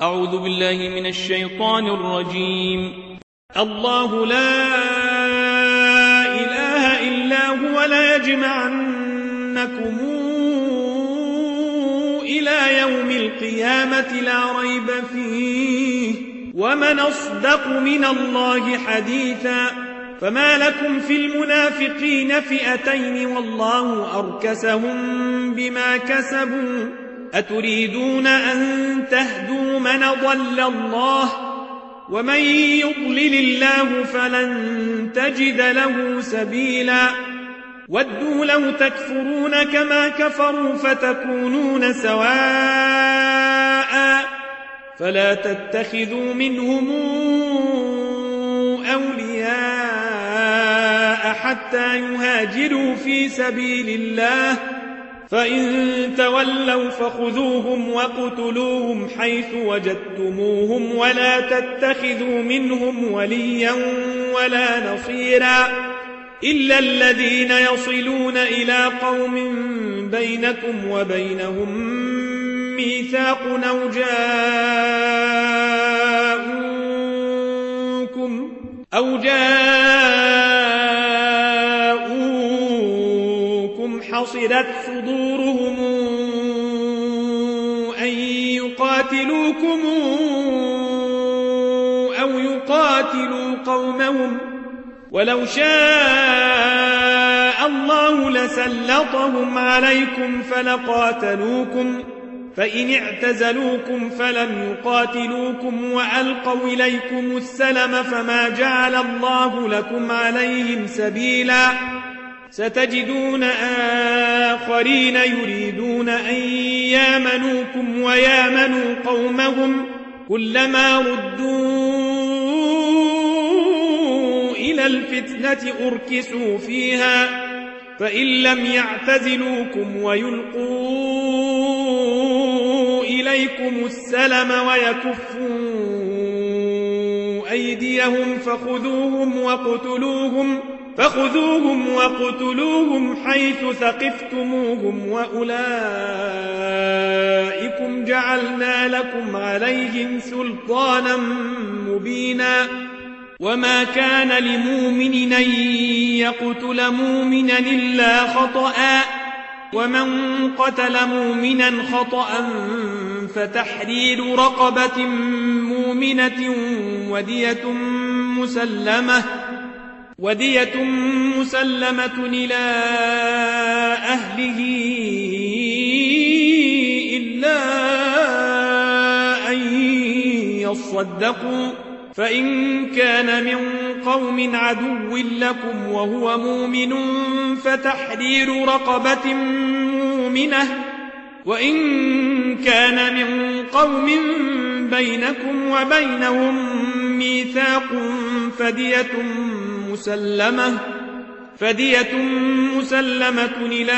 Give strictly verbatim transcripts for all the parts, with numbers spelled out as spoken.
أعوذ بالله من الشيطان الرجيم. الله لا إله إلا هو ليجمعنكم إلى يوم القيامة لا ريب فيه ومن أصدق من الله حديثا. فما لكم في المنافقين فئتين والله أركسهم بما كسبوا أتريدون أن تهدوا من ضل الله ومن يضلل الله فلن تجد له سبيلا. ودوا لو تكفرون كما كفروا فتكونون سواء فلا تتخذوا منهم أولياء حتى يهاجروا في سبيل الله فإن تولوا فخذوهم وقتلوهم حيث وجدتموهم ولا تتخذوا منهم وليا ولا نصيرا إلا الذين يصلون إلى قوم بينكم وبينهم ميثاق أو جاءوكم أو جاءوكم حصرت صدورهم أن يقاتلوكم أو يقاتلوا قومهم ولو شاء الله لسلطهم عليكم فلقاتلوكم فإن اعتزلوكم فلم يقاتلوكم وألقوا إليكم السلم فما جعل الله لكم عليهم سبيلا. ستجدون آخرين يريدون أن يامنوكم ويامنوا قومهم كلما ردوا إلى الفتنة أركسوا فيها فإن لم يعتزلوكم ويلقوا إليكم السلم ويكفوا أيديهم فخذوهم وقتلوهم فخذوهم وقتلوهم حيث ثقفتموهم وأولئكم جعلنا لكم عليهم سلطانا مبينا. وما كان لمؤمن أن يقتل مؤمنا إلا خطأ ومن قتل مؤمنا خطأ فتحرير رقبة مؤمنة ودية مسلمة ودية مسلمة إلى أهله إلا أن يصدقوا فإن كان من قوم عدو لكم وهو مؤمن فتحرير رقبة مؤمنة وإن كان من قوم بينكم وبينهم ميثاق فدية مسلمة فدية مسلمة إلى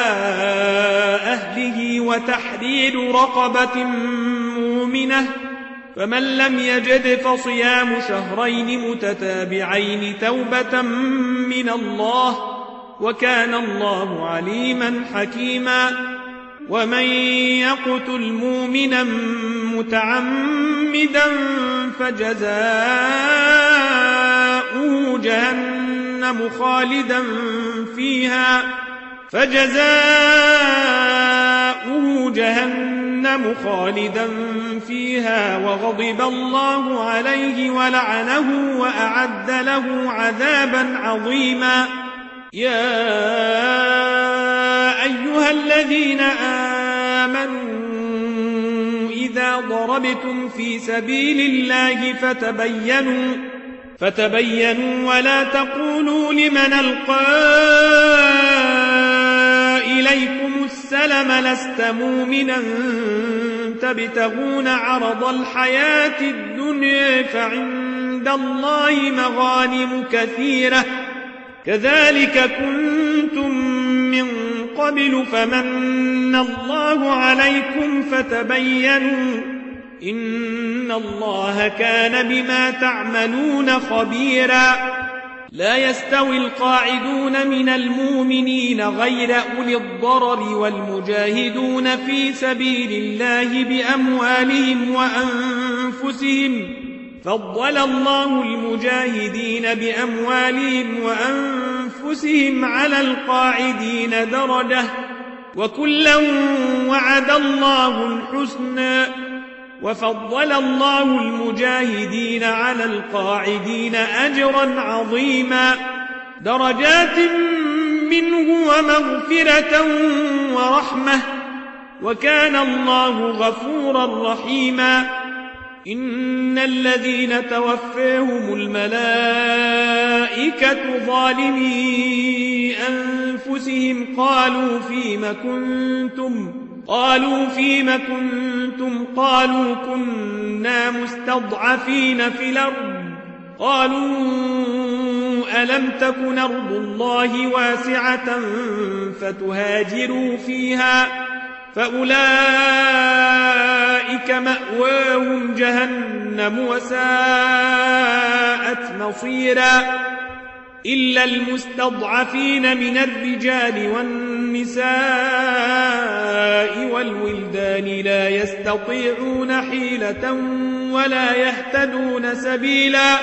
أهله وتحرير رقبة مؤمنة فمن لم يجد فصيام شهرين متتابعين توبة من الله وكان الله عليما حكيما. ومن يقتل مؤمنا متعمدا فجزاؤه جهنم خالدا فيها فجزاؤه جهنم خالدا فيها وغضب الله عليه ولعنه وأعد له عذابا عظيما. يا أيها الذين آمنوا إذا ضربتم في سبيل الله فتبينوا فتبينوا ولا تقولوا لمن ألقى إليكم السلم لست مؤمنا تبتغون عرض الحياة الدنيا فعند الله مغانم كثيرة كذلك كنتم من قبل فمن الله عليكم فتبينوا إن الله كان بما تعملون خبيرا. لا يستوي القاعدون من المؤمنين غير أولي الضرر والمجاهدون في سبيل الله بأموالهم وأنفسهم فضل الله المجاهدين بأموالهم وأنفسهم على القاعدين درجة وكلا وعد الله الحسنى وفضل الله المجاهدين على القاعدين أجرا عظيما درجات منه ومغفرة ورحمة وكان الله غفورا رحيما إن الذين توفاهم الملائكة ظالمي أنفسهم قالوا فيم كنتم قالوا فيم كنتم قالوا كنا مستضعفين في الأرض قالوا ألم تكن أرض الله واسعة فتهاجروا فيها فأولئك مأواهم جهنم وساءت مصيرا إلا المستضعفين من الرجال والنساء والولدان لا يستطيعون حيلة ولا يهتدون سبيلا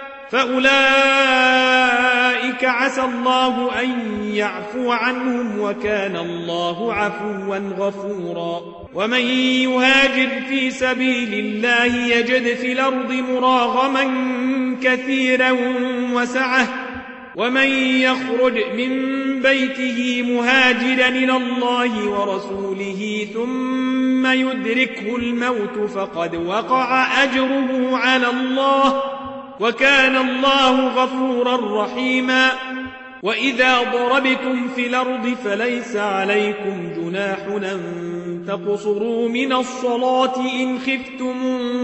فأولئك عسى الله أن يعفو عنهم وكان الله عفوا غفورا ومن يهاجر في سبيل الله يجد في الأرض مراغما كثيرا وسعة ومن يخرج من بيته مهاجرا إلى الله ورسوله ثم يدركه الموت فقد وقع أجره على الله وكان الله غفورا رحيما وإذا ضربتم في الأرض فليس عليكم جناح أن تقصروا من الصلاة إن خفتم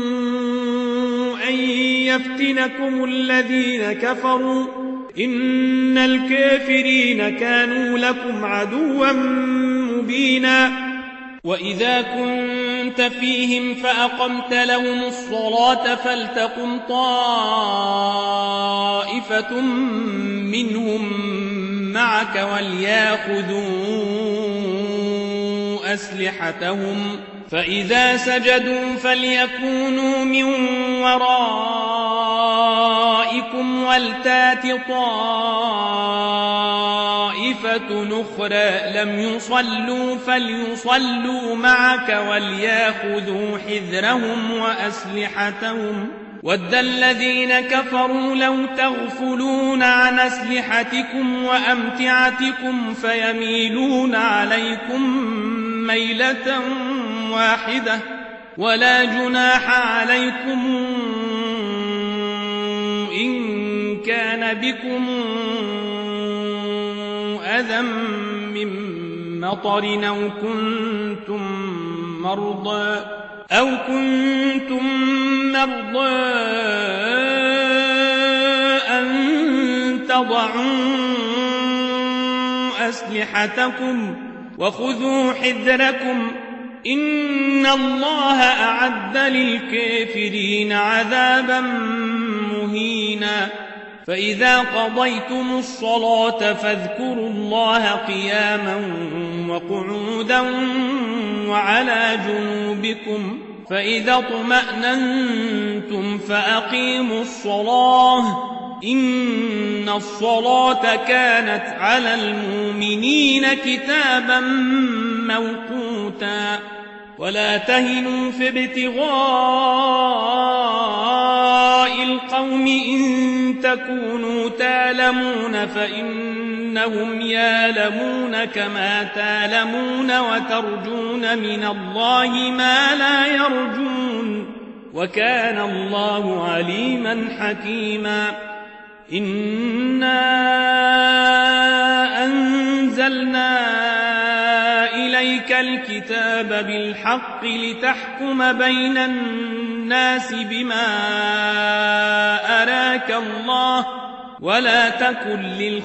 أن يفتنكم الذين كفروا إن الكافرين كانوا لكم عدوا مبينا وإذا كنت فيهم فأقمت لهم الصلاة فلتقم طائفة منهم معك وليأخذوا أسلحتهم فإذا سجدوا فليكونوا من ورائكم ولتات طائفة أخرى لم يصلوا فليصلوا معك وليأخذوا حذرهم وأسلحتهم ود الذين كفروا لو تغفلون عن أسلحتكم وأمتعتكم فيميلون عليكم ميلة واحدة ولا جناح عليكم إن كان بكم أذى من مطر أو كنتم مرضى أو كنتم مرضى أن تضعوا أسلحتكم وخذوا حذركم إن الله أعد للكافرين عذابا مهينا فإذا قضيتم الصلاة فاذكروا الله قياما وقعودا وعلى جنوبكم فإذا اطمأننتم فأقيموا الصلاة إن الصلاة كانت على المؤمنين كتابا موقوتا ولا تهنوا في ابتغاء القوم إن تكونوا تالمون فإنهم يالمون كما تالمون وترجون من الله ما لا يرجون وكان الله عليما حكيما إنا أنزلنا إليك الكتاب بالحق لتحكم بين الناس بما أراك الله ولا تكن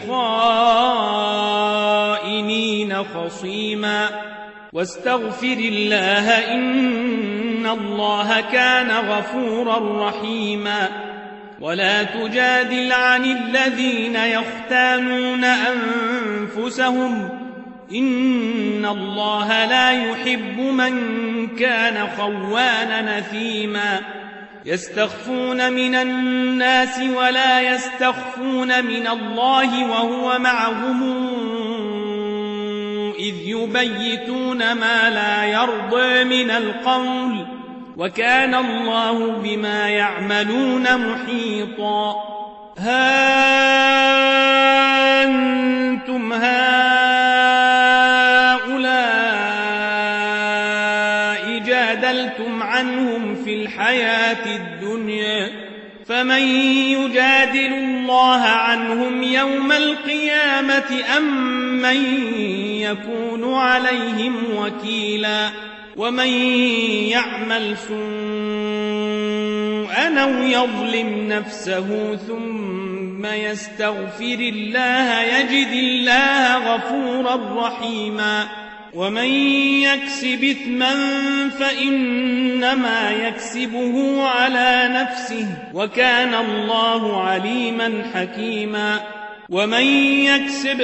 للخائنين خصيما واستغفر الله إن الله كان غفورا رحيما ولا تجادل عن الذين يختانون أنفسهم إن الله لا يحب من كان خوانا نثيما يستخفون من الناس ولا يستخفون من الله وهو معهم إذ يبيتون ما لا يرضى من القول وكان الله بما يعملون محيطا ها أنتم هؤلاء جادلتم عنهم في الحياة الدنيا فمن يجادل الله عنهم يوم القيامة أم من يكون عليهم وكيلا ومن يعمل سوءا أو يظلم نفسه ثم يستغفر الله يجد الله غفورا رحيما ومن يكسب إثما فإنما يكسبه على نفسه وكان الله عليما حكيما ومن يكسب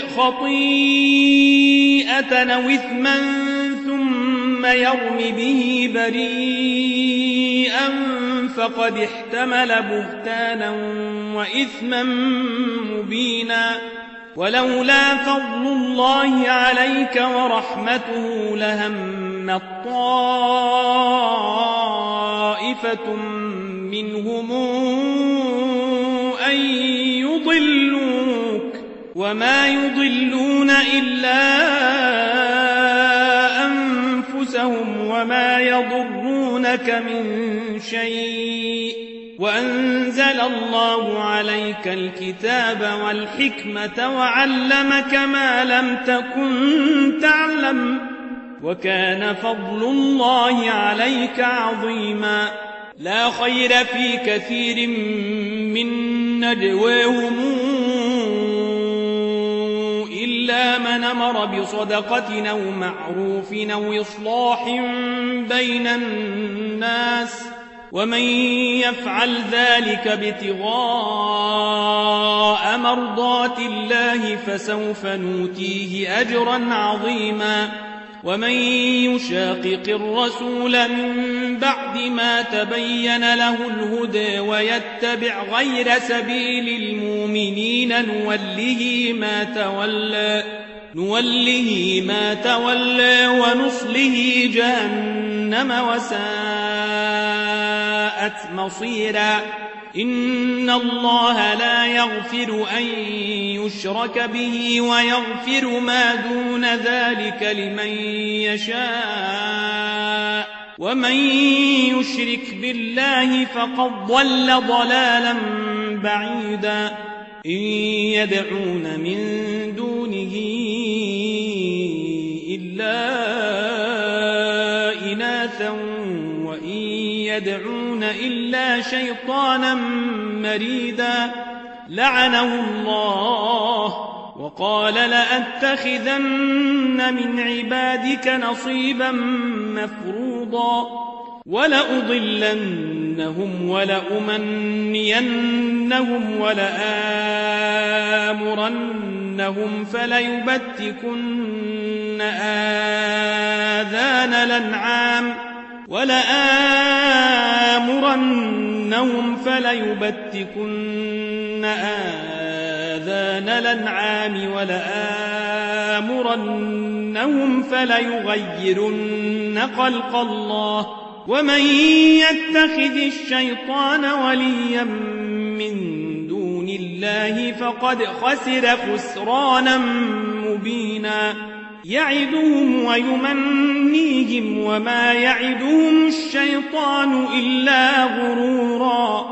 خطيئة أو إثما ثم يرم به بريئا فقد احتمل بهتانا وإثما مبينا ولولا فضل الله عليك ورحمته لهمت طائفة منهم أن يضلوك وما يضلون إلا أنفسهم وما يضرونك من شيء وأنزل الله عليك الكتاب والحكمة وعلمك ما لم تكن تعلم وكان فضل الله عليك عظيما لا خير في كثير من نجواهم إلا من أمر بصدقة أو معروف أو إصلاح بين الناس ومن يفعل ذلك ابتغاء مرضات الله فسوف نؤتيه أجرا عظيما ومن يشاقق الرسول من بعد ما تبين له الهدى ويتبع غير سبيل المؤمنين نوله ما تولى نوله ما تولى ونصله جهنم وساءت مصيرا إن الله لا يغفر أن يشرك به ويغفر ما دون ذلك لمن يشاء ومن يشرك بالله فقد ضل ضلالا بعيدا إن يدعون من دونه إلا إناثا وإن يدعون إلا شيطانا مريدا لعنه الله وقال لأتخذن من عبادك نصيبا مفروضا ولأضلنهم ولأمنينهم ولآمرنهم فليبتكن آذان الأنعام ولآمرنهم فليبتكن آذان الأنعام ولآمرنهم فليغيرن خلق الله ومن يتخذ الشيطان وليا من دون الله فقد خسر خسرانا مبينا يعدهم ويمنيهم وما يعدهم الشيطان إلا غرورا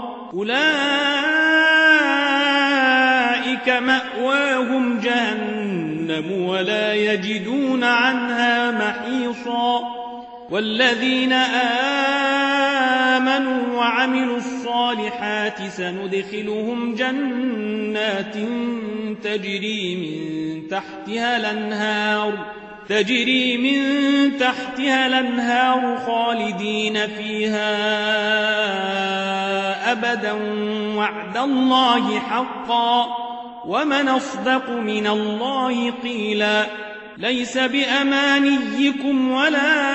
أولئك مأواهم جهنم ولا يجدون عنها محيصا والذين آمنوا وعملوا الصالحات سندخلهم جنات تجري من تحتها الأنهار تجري من تحتها الأنهار خالدين فيها أبدا وعد الله حقا ومن أصدق من الله قيلا ليس بأمانيكم ولا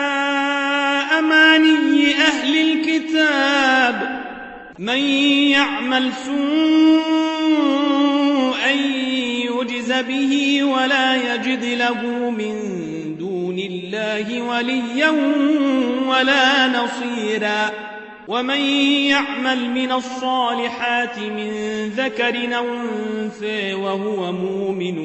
أماني أهل الكتاب من يعمل سوءا يجز به ولا يجد له من دون الله وليا ولا نصيرا ومن يعمل من الصالحات من ذكر أو أنثى وهو مؤمن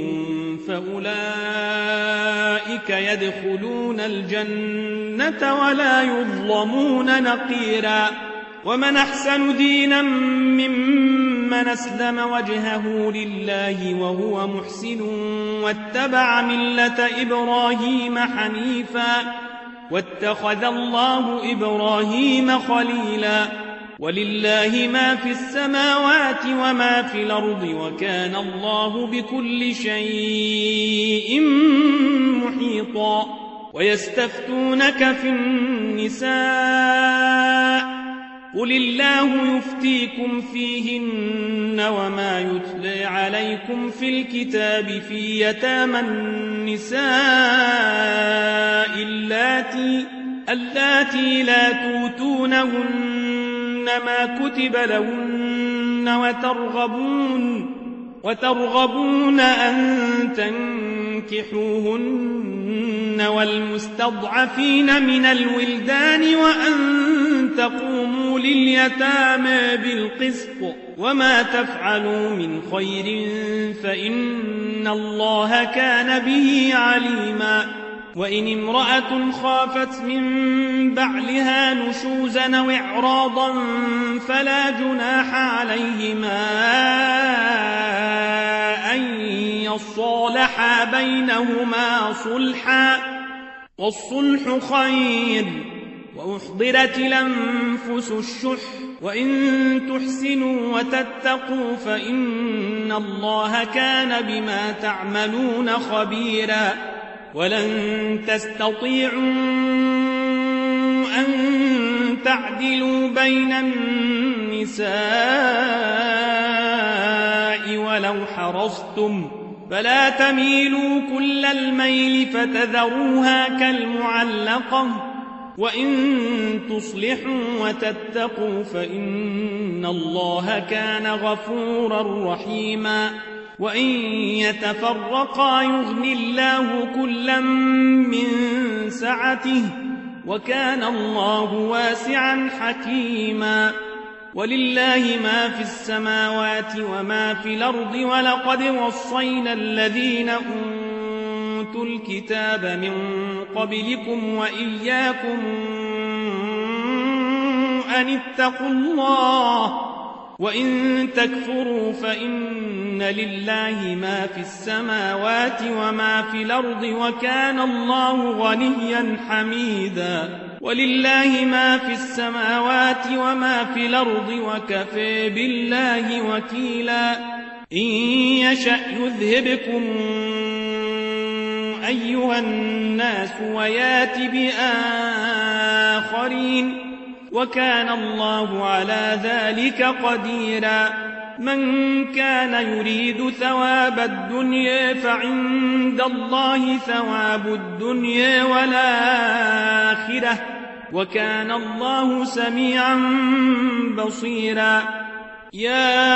فأولئك يدخلون الجنة ولا يظلمون نقيرا ومن أحسن دينا ممن أسلم وجهه لله وهو محسن واتبع ملة إبراهيم حنيفا واتخذ الله إبراهيم خليلا ولله ما في السماوات وما في الأرض وكان الله بكل شيء محيطا ويستفتونك في النساء قل الله يفتيكم فيهن وما يتلى عليكم في الكتاب في يتامى النساء اللاتي, اللاتي لا توتونهن ما كتب لهن وترغبون, وترغبون أن تنكحوهن والمستضعفين من الولدان وأن تقوموا لليتامى بالقسط وما تفعلوا من خير فإن الله كان به عليما وإن امرأة خافت من بعلها نشوزا أو إعراضا فلا جناح عليهما أن يصالحا بينهما صلحا والصلح خير وأحضرت الأنفس الشح وإن تحسنوا وتتقوا فإن الله كان بما تعملون خبيرا ولن تستطيعوا أن تعدلوا بين النساء ولو حرصتم فلا تميلوا كل الميل فتذروها كالمعلقة وإن تصلحوا وتتقوا فإن الله كان غفورا رحيما وإن يتفرقا يغن الله كلا من سعته وكان الله واسعا حكيما ولله ما في السماوات وما في الأرض ولقد وصينا الذين أوتوا الكتاب من قبلكم وإياكم أن اتقوا الله وإن تكفروا فإن لله ما في السماوات وما في الأرض وكان الله غنيا حميدا ولله ما في السماوات وما في الأرض وكفى بالله وكيلا إن يشأ يذهبكم أيها الناس ويات بآخرين وكان الله على ذلك قديرا من كان يريد ثواب الدنيا فعند الله ثواب الدنيا والآخرة وكان الله سميعا بصيرا يا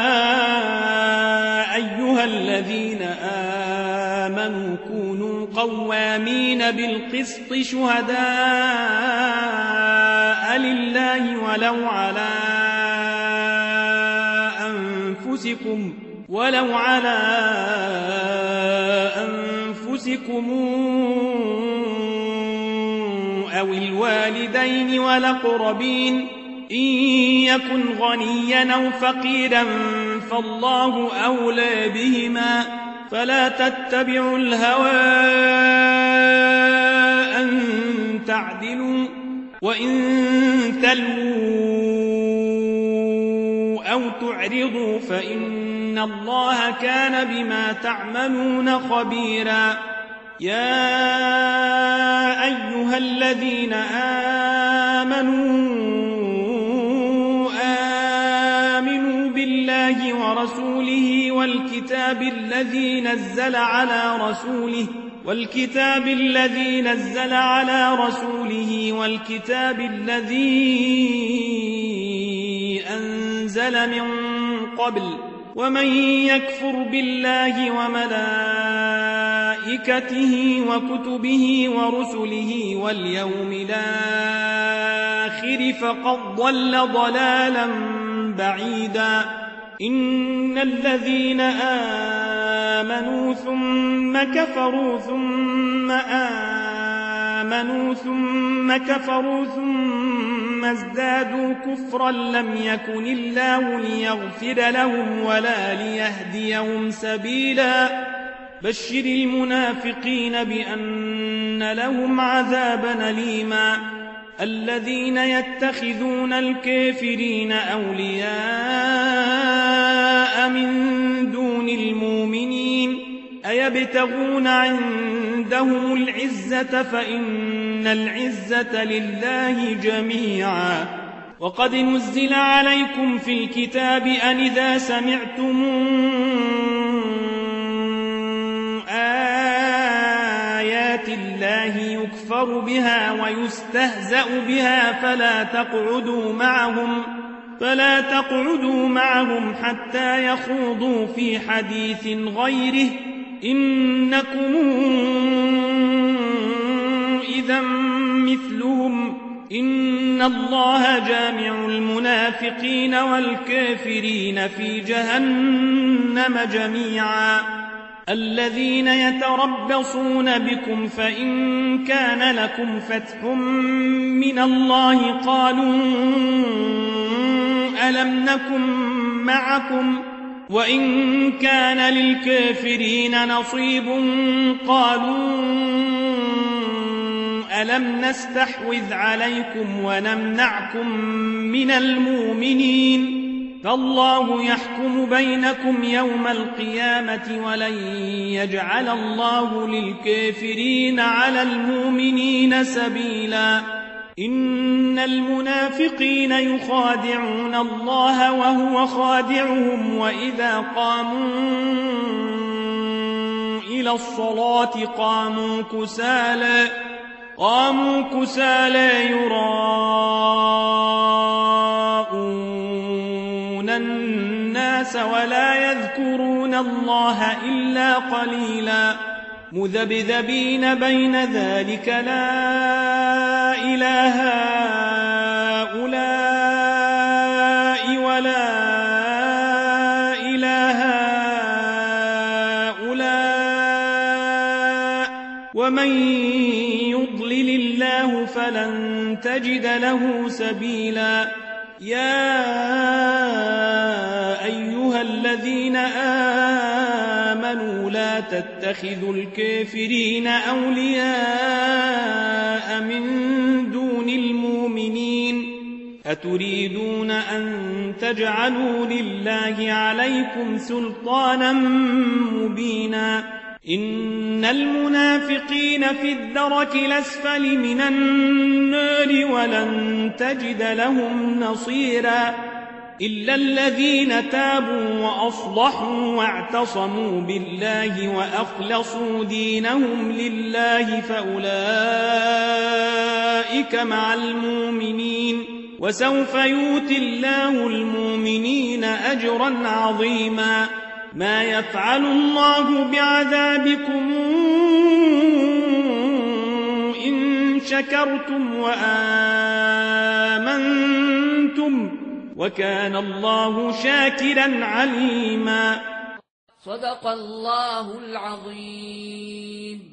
أيها الذين آمنوا كونوا قوامين بالقسط شهداء لله ولو على أنفسكم ولو على أنفسكم أو الوالدين والأقربين إن يكن غنيا أو فقيرا فالله أولى بهما فلا تتبعوا الهوى أن تعدلوا وإن تلووا أو تعرضوا فإن الله كان بما تعملون خبيرا يا أيها الذين آمنوا ورسوله والكتاب الذي نزل على رسوله والكتاب الذي نزل على رسوله والكتاب الذي أنزل من قبل ومن يكفر بالله وملائكته وكتبه ورسله واليوم الآخر فقد ضل ضلالا بعيدا إن الذين آمنوا ثم كفروا ثم آمنوا ثم كفروا ثم ازدادوا كفرا لم يكن الله ليغفر لهم ولا ليهديهم سبيلا بشر المنافقين بأن لهم عذابا أليما الذين يتخذون الكافرين أولياء من دون المؤمنين أيبتغون عندهم العزة فإن العزة لله جميعا وقد نزل عليكم في الكتاب أن إذا سمعتم آيات الله يكفر بها ويستهزأ بها فلا تقعدوا معهم فلا تقعدوا معهم حتى يخوضوا في حديث غيره إنكم إذا مثلهم إن الله جامع المنافقين والكافرين في جهنم جميعا الذين يتربصون بكم فإن كان لكم فتح من الله قالوا ألم نكن معكم وإن كان للكافرين نصيب قالوا ألم نستحوذ عليكم ونمنعكم من المؤمنين فالله يحكم بينكم يوم القيامة ولن يجعل الله للكافرين على المؤمنين سبيلا إن المنافقين يخادعون الله وهو خادعهم وإذا قاموا إلى الصلاة قاموا كسالى قاموا كسالى يراءون الناس ولا يذكرون الله إلا قليلا مذبذبين بين ذلك لا إله هؤلاء ولا إله هؤلاء ومن يضلل الله فلن تجد له سبيلا يا أيها الذين آمنوا لا تتخذوا الكافرين أولياء من دون المؤمنين أتريدون أن تجعلوا لله عليكم سلطانا مبينا إن المنافقين في الدرك الأسفل من النار ولن تجد لهم نصيرا إلا الذين تابوا وأصلحوا واعتصموا بالله وأخلصوا دينهم لله فأولئك مع المؤمنين وسوف يؤتي الله المؤمنين أجرا عظيما ما يفعل الله بعذابكم إن شكرتم وآمنتم وكان الله شاكرا عليما صدق الله العظيم.